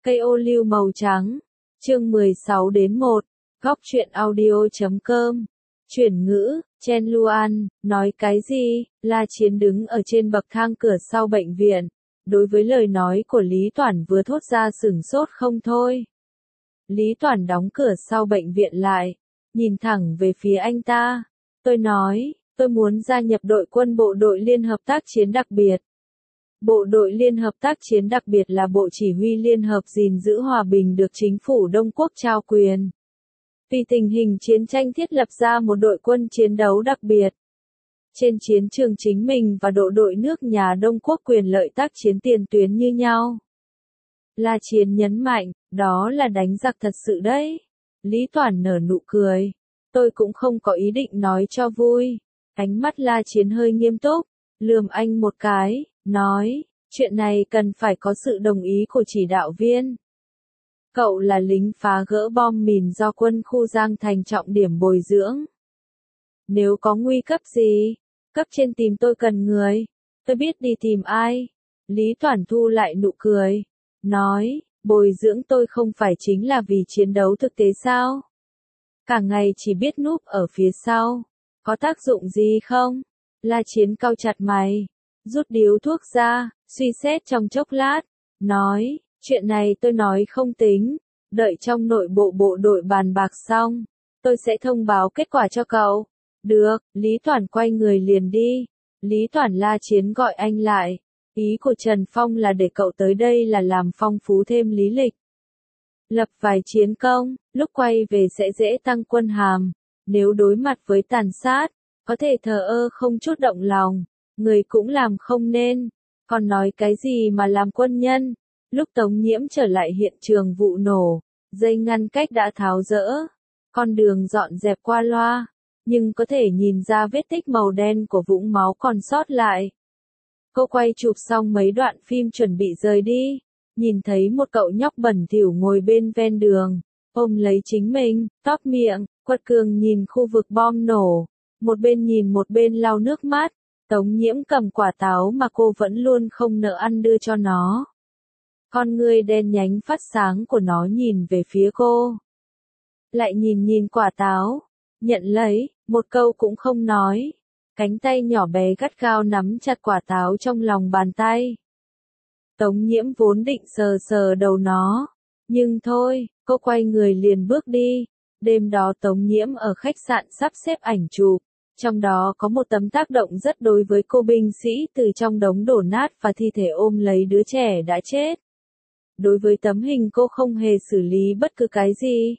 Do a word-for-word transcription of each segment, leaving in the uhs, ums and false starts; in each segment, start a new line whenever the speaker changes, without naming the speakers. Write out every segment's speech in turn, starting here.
Cây ô liu màu trắng. Chương mười sáu đến một. Góc truyện audio chấm com. Chuyển ngữ, Chen Luan, nói cái gì? La Chiến đứng ở trên bậc thang cửa sau bệnh viện. Đối với lời nói của Lý Toản vừa thốt ra sửng sốt không thôi. Lý Toản đóng cửa sau bệnh viện lại, nhìn thẳng về phía anh ta. Tôi nói, tôi muốn gia nhập đội quân bộ đội Liên hợp tác chiến đặc biệt. Bộ đội Liên hợp tác chiến đặc biệt là bộ chỉ huy liên hợp gìn giữ hòa bình được chính phủ Đông Quốc trao quyền. Vì tình hình chiến tranh thiết lập ra một đội quân chiến đấu đặc biệt. Trên chiến trường chính mình và độ đội nước nhà Đông Quốc quyền lợi tác chiến tiền tuyến như nhau. La Chiến nhấn mạnh, đó là đánh giặc thật sự đấy. Lý Toản nở nụ cười. Tôi cũng không có ý định nói cho vui. Ánh mắt La Chiến hơi nghiêm túc, lườm anh một cái, nói, chuyện này cần phải có sự đồng ý của chỉ đạo viên. Cậu là lính phá gỡ bom mìn do quân khu Giang Thành trọng điểm bồi dưỡng. Nếu có nguy cấp gì, cấp trên tìm tôi cần người, tôi biết đi tìm ai. Lý Toản thu lại nụ cười, nói, bồi dưỡng tôi không phải chính là vì chiến đấu thực tế sao? Cả ngày chỉ biết núp ở phía sau, có tác dụng gì không? La Chiến cau chặt mày, rút điếu thuốc ra, suy xét trong chốc lát, nói, chuyện này tôi nói không tính, đợi trong nội bộ bộ đội bàn bạc xong, tôi sẽ thông báo kết quả cho cậu. Được, Lý Toản quay người liền đi. Lý Toản La Chiến gọi anh lại, ý của Trần Phong là để cậu tới đây là làm phong phú thêm lý lịch. Lập vài chiến công, lúc quay về sẽ dễ tăng quân hàm, nếu đối mặt với tàn sát, có thể thờ ơ không chút động lòng, người cũng làm không nên, còn nói cái gì mà làm quân nhân. Lúc Tống Nhiễm trở lại hiện trường vụ nổ, dây ngăn cách đã tháo dỡ, con đường dọn dẹp qua loa, nhưng có thể nhìn ra vết tích màu đen của vũng máu còn sót lại. Cô quay chụp xong mấy đoạn phim chuẩn bị rời đi, nhìn thấy một cậu nhóc bẩn thỉu ngồi bên ven đường, ôm lấy chính mình, tóp miệng, quật cường nhìn khu vực bom nổ, một bên nhìn một bên lau nước mắt. Tống Nhiễm cầm quả táo mà cô vẫn luôn không nỡ ăn đưa cho nó. Con ngươi đen nhánh phát sáng của nó nhìn về phía cô. Lại nhìn nhìn quả táo, nhận lấy, một câu cũng không nói. Cánh tay nhỏ bé gắt gao nắm chặt quả táo trong lòng bàn tay. Tống Nhiễm vốn định sờ sờ đầu nó, nhưng thôi, cô quay người liền bước đi. Đêm đó Tống Nhiễm ở khách sạn sắp xếp ảnh chụp, trong đó có một tấm tác động rất đối với cô binh sĩ từ trong đống đổ nát và thi thể ôm lấy đứa trẻ đã chết. Đối với tấm hình cô không hề xử lý bất cứ cái gì.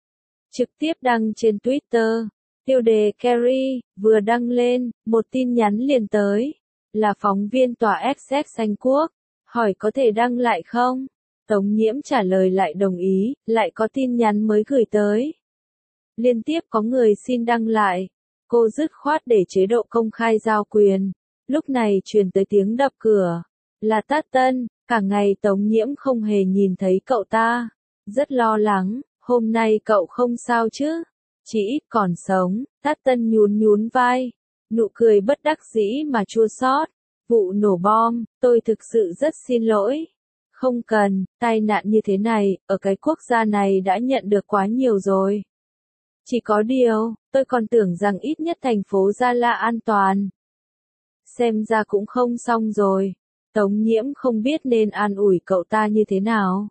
Trực tiếp đăng trên Twitter, tiêu đề Carrie, vừa đăng lên, một tin nhắn liền tới, là phóng viên tòa ét ét Anh Quốc, hỏi có thể đăng lại không? Tống Nhiễm trả lời lại đồng ý, lại có tin nhắn mới gửi tới. Liên tiếp có người xin đăng lại, cô dứt khoát để chế độ công khai giao quyền, lúc này truyền tới tiếng đập cửa, là Tát Tân, cả ngày Tống Nhiễm không hề nhìn thấy cậu ta, rất lo lắng, hôm nay cậu không sao chứ? Chỉ ít còn sống. Tát Tân nhún nhún vai, nụ cười bất đắc dĩ mà chua xót. Vụ nổ bom, tôi thực sự rất xin lỗi. Không cần, tai nạn như thế này, ở cái quốc gia này đã nhận được quá nhiều rồi. Chỉ có điều, tôi còn tưởng rằng ít nhất thành phố Gia La an toàn. Xem ra cũng không xong rồi. Tống Nhiễm không biết nên an ủi cậu ta như thế nào.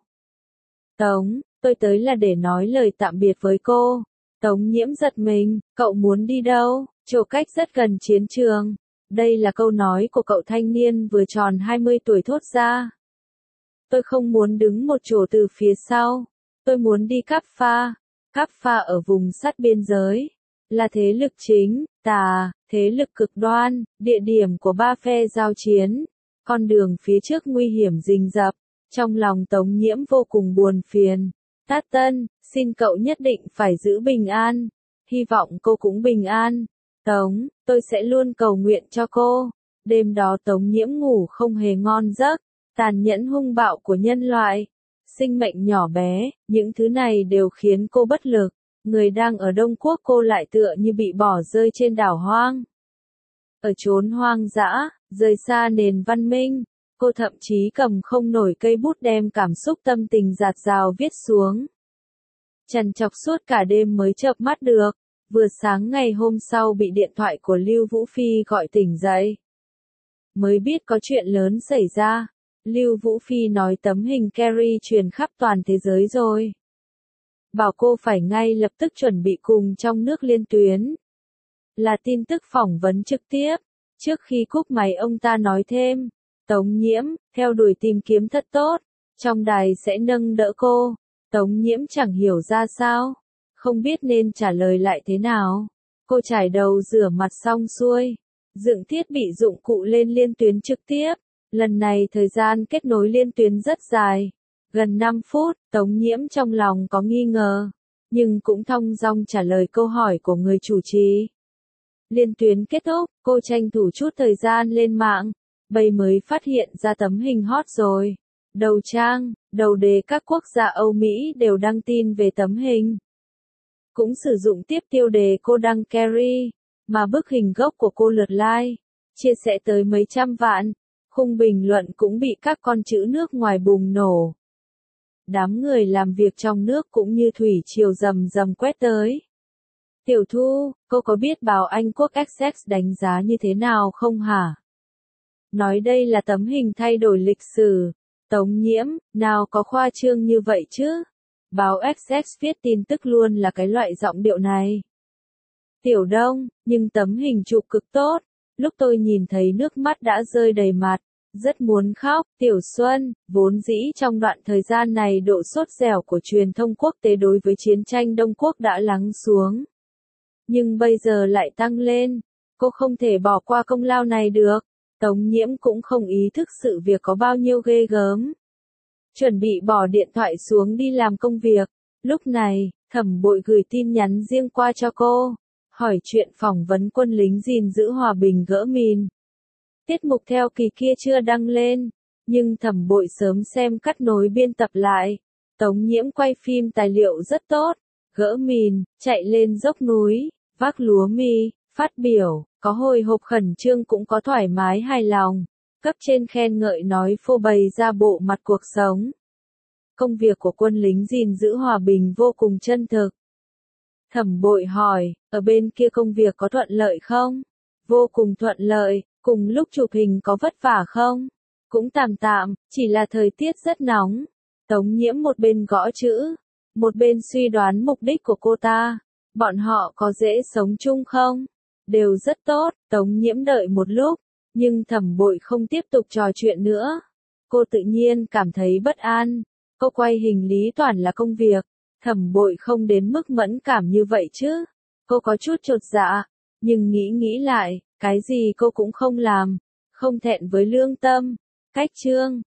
Tống, tôi tới là để nói lời tạm biệt với cô. Tống Nhiễm giật mình, cậu muốn đi đâu? Chỗ cách rất gần chiến trường. Đây là câu nói của cậu thanh niên vừa tròn hai mươi tuổi thốt ra. Tôi không muốn đứng một chỗ từ phía sau. Tôi muốn đi Cáp Pha. Cáp Pha ở vùng sát biên giới. Là thế lực chính, tà, thế lực cực đoan, địa điểm của ba phe giao chiến. Con đường phía trước nguy hiểm rình rập. Trong lòng Tống Nhiễm vô cùng buồn phiền. Tát Tân, xin cậu nhất định phải giữ bình an. Hy vọng cô cũng bình an. Tống, tôi sẽ luôn cầu nguyện cho cô. Đêm đó Tống Nhiễm ngủ không hề ngon giấc. Tàn nhẫn hung bạo của nhân loại. Sinh mệnh nhỏ bé, những thứ này đều khiến cô bất lực. Người đang ở Đông Quốc cô lại tựa như bị bỏ rơi trên đảo hoang. Ở chốn hoang dã, rời xa nền văn minh. Cô thậm chí cầm không nổi cây bút đem cảm xúc tâm tình dạt dào viết xuống. Trằn trọc suốt cả đêm mới chợp mắt được, vừa sáng ngày hôm sau bị điện thoại của Lưu Vũ Phi gọi tỉnh dậy. Mới biết có chuyện lớn xảy ra, Lưu Vũ Phi nói tấm hình Carrie truyền khắp toàn thế giới rồi. Bảo cô phải ngay lập tức chuẩn bị cùng trong nước liên tuyến. Là tin tức phỏng vấn trực tiếp, trước khi cúp máy ông ta nói thêm, Tống Nhiễm, theo đuổi tìm kiếm thật tốt, trong đài sẽ nâng đỡ cô. Tống Nhiễm chẳng hiểu ra sao, không biết nên trả lời lại thế nào. Cô chải đầu rửa mặt xong xuôi, dựng thiết bị dụng cụ lên liên tuyến trực tiếp. Lần này thời gian kết nối liên tuyến rất dài, gần năm phút, Tống Nhiễm trong lòng có nghi ngờ, nhưng cũng thong dong trả lời câu hỏi của người chủ trì. Liên tuyến kết thúc, cô tranh thủ chút thời gian lên mạng, bây mới phát hiện ra tấm hình hot rồi. Đầu trang, đầu đề các quốc gia Âu Mỹ đều đăng tin về tấm hình. Cũng sử dụng tiếp tiêu đề cô đăng Carrie, mà bức hình gốc của cô lượt like, chia sẻ tới mấy trăm vạn. Khung bình luận cũng bị các con chữ nước ngoài bùng nổ. Đám người làm việc trong nước cũng như thủy triều rầm rầm quét tới. Tiểu Thu, cô có biết báo Anh Quốc Essex đánh giá như thế nào không hả? Nói đây là tấm hình thay đổi lịch sử. Tống Nhiễm, nào có khoa trương như vậy chứ? Báo Essex viết tin tức luôn là cái loại giọng điệu này. Tiểu Đông, nhưng tấm hình chụp cực tốt. Lúc tôi nhìn thấy nước mắt đã rơi đầy mặt, rất muốn khóc. Tiểu Xuân, vốn dĩ trong đoạn thời gian này độ sốt dẻo của truyền thông quốc tế đối với chiến tranh Đông Quốc đã lắng xuống. Nhưng bây giờ lại tăng lên, cô không thể bỏ qua công lao này được. Tống Nhiễm cũng không ý thức sự việc có bao nhiêu ghê gớm. Chuẩn bị bỏ điện thoại xuống đi làm công việc. Lúc này, Thẩm Bội gửi tin nhắn riêng qua cho cô, hỏi chuyện phỏng vấn quân lính gìn giữ hòa bình gỡ mìn. Tiết mục theo kỳ kia chưa đăng lên, nhưng Thẩm Bội sớm xem cắt nối biên tập lại. Tống Nhiễm quay phim tài liệu rất tốt, gỡ mìn, chạy lên dốc núi, vác lúa mì, phát biểu, có hồi hộp khẩn trương cũng có thoải mái hài lòng. Cấp trên khen ngợi nói phô bày ra bộ mặt cuộc sống. Công việc của quân lính gìn giữ hòa bình vô cùng chân thực. Thẩm Bội hỏi, ở bên kia công việc có thuận lợi không? Vô cùng thuận lợi, cùng lúc chụp hình có vất vả không? Cũng tạm tạm, chỉ là thời tiết rất nóng. Tống Nhiễm một bên gõ chữ, một bên suy đoán mục đích của cô ta. Bọn họ có dễ sống chung không? Đều rất tốt. Tống Nhiễm đợi một lúc, nhưng Thẩm Bội không tiếp tục trò chuyện nữa. Cô tự nhiên cảm thấy bất an. Cô quay hình lý toàn là công việc. Thẩm Bội không đến mức mẫn cảm như vậy chứ. Cô có chút chột dạ, nhưng nghĩ nghĩ lại, cái gì cô cũng không làm. Không thẹn với lương tâm. Cách chương